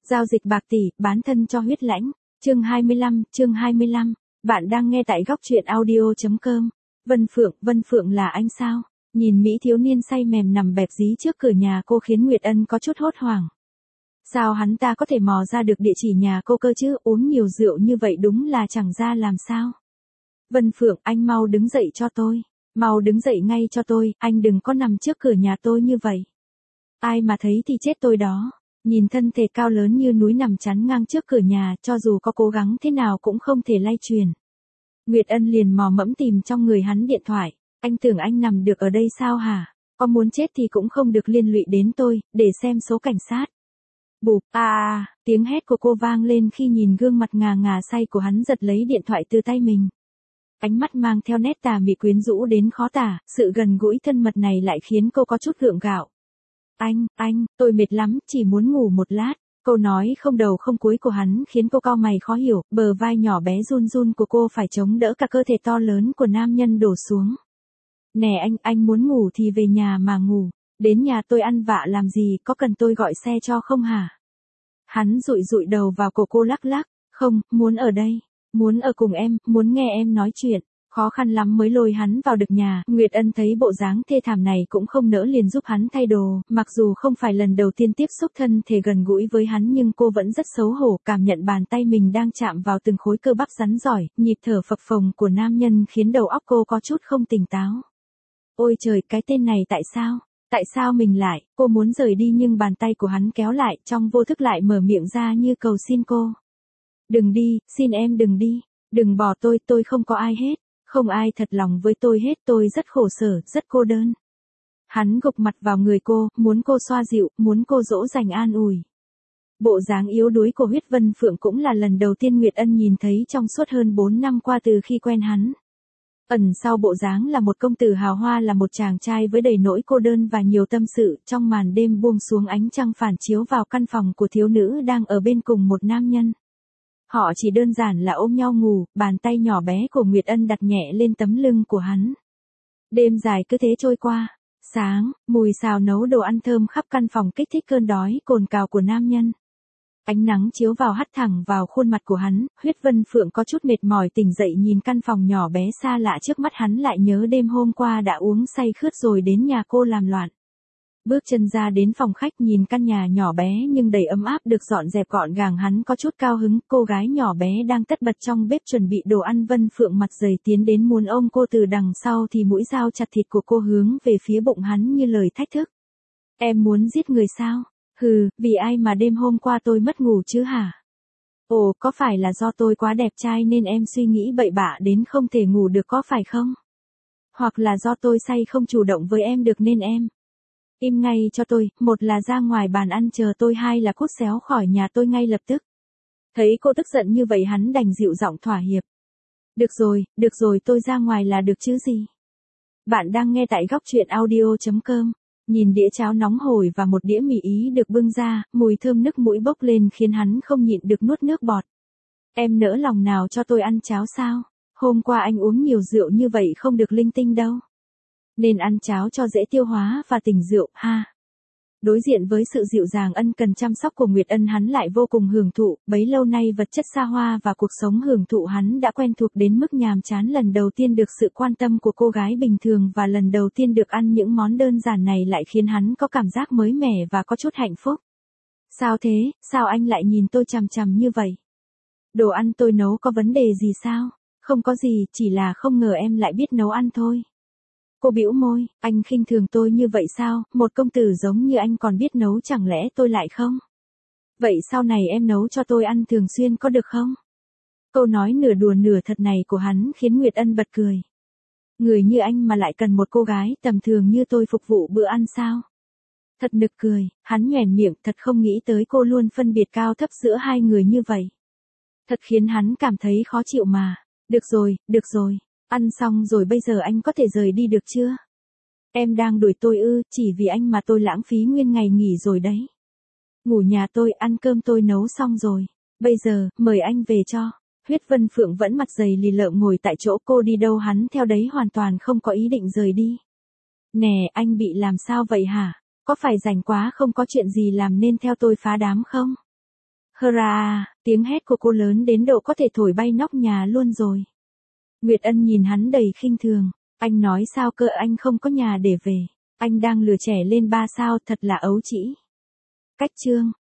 Giao dịch bạc tỷ, bán thân cho huyết lãnh. Chương 25. Bạn đang nghe tại góc truyện audio.com. Vân Phượng là anh sao? Nhìn Mỹ thiếu niên say mềm nằm bẹp dí trước cửa nhà cô khiến Nguyệt Ân có chút hốt hoảng. Sao hắn ta có thể mò ra được địa chỉ nhà cô cơ chứ, uống nhiều rượu như vậy đúng là chẳng ra làm sao. Vân Phượng, anh mau đứng dậy cho tôi. Mau đứng dậy ngay cho tôi, anh đừng có nằm trước cửa nhà tôi như vậy. Ai mà thấy thì chết tôi đó. Nhìn thân thể cao lớn như núi nằm chắn ngang trước cửa nhà, cho dù có cố gắng thế nào cũng không thể lay truyền. Nguyệt Ân liền mò mẫm tìm trong người hắn điện thoại. Anh tưởng anh nằm được ở đây sao hả? Có muốn chết thì cũng không được liên lụy đến tôi, để xem số cảnh sát. Bụp, tiếng hét của cô vang lên khi nhìn gương mặt ngà ngà say của hắn giật lấy điện thoại từ tay mình. Ánh mắt mang theo nét tà mị quyến rũ đến khó tả, sự gần gũi thân mật này lại khiến cô có chút gượng gạo. Anh, tôi mệt lắm, chỉ muốn ngủ một lát. Câu nói không đầu không cuối của hắn khiến cô cau mày khó hiểu, bờ vai nhỏ bé run run của cô phải chống đỡ cả cơ thể to lớn của nam nhân đổ xuống. Nè anh muốn ngủ thì về nhà mà ngủ, đến nhà tôi ăn vạ làm gì, có cần tôi gọi xe cho không hả? Hắn dụi đầu vào cổ cô lắc lắc, không, muốn ở đây, muốn ở cùng em, muốn nghe em nói chuyện. Khó khăn lắm mới lôi hắn vào được nhà, Nguyệt Ân thấy bộ dáng thê thảm này cũng không nỡ liền giúp hắn thay đồ, mặc dù không phải lần đầu tiên tiếp xúc thân thể gần gũi với hắn nhưng cô vẫn rất xấu hổ, cảm nhận bàn tay mình đang chạm vào từng khối cơ bắp rắn giỏi, nhịp thở phập phồng của nam nhân khiến đầu óc cô có chút không tỉnh táo. Ôi trời, cái tên này tại sao mình lại, cô muốn rời đi nhưng bàn tay của hắn kéo lại, trong vô thức lại mở miệng ra như cầu xin cô. Đừng đi, xin em đừng đi, đừng bỏ tôi không có ai hết. Không ai thật lòng với tôi hết, tôi rất khổ sở, rất cô đơn. Hắn gục mặt vào người cô, muốn cô xoa dịu, muốn cô dỗ dành an ủi. Bộ dáng yếu đuối của huyết Vân Phượng cũng là lần đầu tiên Nguyệt Ân nhìn thấy trong suốt hơn 4 năm qua từ khi quen hắn. Ẩn sau bộ dáng là một công tử hào hoa, là một chàng trai với đầy nỗi cô đơn và nhiều tâm sự. Trong màn đêm buông xuống, ánh trăng phản chiếu vào căn phòng của thiếu nữ đang ở bên cùng một nam nhân. Họ chỉ đơn giản là ôm nhau ngủ, bàn tay nhỏ bé của Nguyệt Ân đặt nhẹ lên tấm lưng của hắn. Đêm dài cứ thế trôi qua. Sáng, mùi xào nấu đồ ăn thơm khắp căn phòng kích thích cơn đói cồn cào của nam nhân. Ánh nắng chiếu vào hắt thẳng vào khuôn mặt của hắn, huyết Vân Phượng có chút mệt mỏi tỉnh dậy nhìn căn phòng nhỏ bé xa lạ trước mắt, hắn lại nhớ đêm hôm qua đã uống say khướt rồi đến nhà cô làm loạn. Bước chân ra đến phòng khách nhìn căn nhà nhỏ bé nhưng đầy ấm áp được dọn dẹp gọn gàng, hắn có chút cao hứng, cô gái nhỏ bé đang tất bật trong bếp chuẩn bị đồ ăn. Vân Phượng mặt dày tiến đến muốn ôm cô từ đằng sau thì mũi dao chặt thịt của cô hướng về phía bụng hắn như lời thách thức. Em muốn giết người sao? Hừ, vì ai mà đêm hôm qua tôi mất ngủ chứ hả? Ồ, có phải là do tôi quá đẹp trai nên em suy nghĩ bậy bạ đến không thể ngủ được có phải không? Hoặc là do tôi say không chủ động với em được nên em im ngay cho tôi, một là ra ngoài bàn ăn chờ tôi, hai là cút xéo khỏi nhà tôi ngay lập tức. Thấy cô tức giận như vậy hắn đành dịu giọng thỏa hiệp. Được rồi, tôi ra ngoài là được chứ gì. Bạn đang nghe tại góc truyện audio.com. Nhìn đĩa cháo nóng hổi và một đĩa mì Ý được bưng ra, mùi thơm nức mũi bốc lên khiến hắn không nhịn được nuốt nước bọt. Em nỡ lòng nào cho tôi ăn cháo sao? Hôm qua anh uống nhiều rượu như vậy không được linh tinh đâu. Nên ăn cháo cho dễ tiêu hóa và tỉnh rượu, ha. Đối diện với sự dịu dàng ân cần chăm sóc của Nguyệt Ân, hắn lại vô cùng hưởng thụ, bấy lâu nay vật chất xa hoa và cuộc sống hưởng thụ hắn đã quen thuộc đến mức nhàm chán. Lần đầu tiên được sự quan tâm của cô gái bình thường và lần đầu tiên được ăn những món đơn giản này lại khiến hắn có cảm giác mới mẻ và có chút hạnh phúc. Sao thế, sao anh lại nhìn tôi chằm chằm như vậy? Đồ ăn tôi nấu có vấn đề gì sao? Không có gì, chỉ là không ngờ em lại biết nấu ăn thôi. Cô bĩu môi, anh khinh thường tôi như vậy sao, một công tử giống như anh còn biết nấu chẳng lẽ tôi lại không? Vậy sau này em nấu cho tôi ăn thường xuyên có được không? Câu nói nửa đùa nửa thật này của hắn khiến Nguyệt Ân bật cười. Người như anh mà lại cần một cô gái tầm thường như tôi phục vụ bữa ăn sao? Thật nực cười, hắn nhoẻn miệng, thật không nghĩ tới cô luôn phân biệt cao thấp giữa hai người như vậy. Thật khiến hắn cảm thấy khó chịu mà. Được rồi. Ăn xong rồi bây giờ anh có thể rời đi được chưa? Em đang đuổi tôi ư, chỉ vì anh mà tôi lãng phí nguyên ngày nghỉ rồi đấy. Ngủ nhà tôi, ăn cơm tôi nấu xong rồi. Bây giờ, mời anh về cho. Huyết Vân Phượng vẫn mặt dày lì lợm ngồi tại chỗ, cô đi đâu hắn theo đấy, hoàn toàn không có ý định rời đi. Nè, anh bị làm sao vậy hả? Có phải rảnh quá không có chuyện gì làm nên theo tôi phá đám không? Hurra, tiếng hét của cô lớn đến độ có thể thổi bay nóc nhà luôn rồi. Nguyệt Ân nhìn hắn đầy khinh thường. Anh nói sao cơ, anh không có nhà để về. Anh đang lừa trẻ lên 3 sao, thật là ấu trĩ. Cách chương.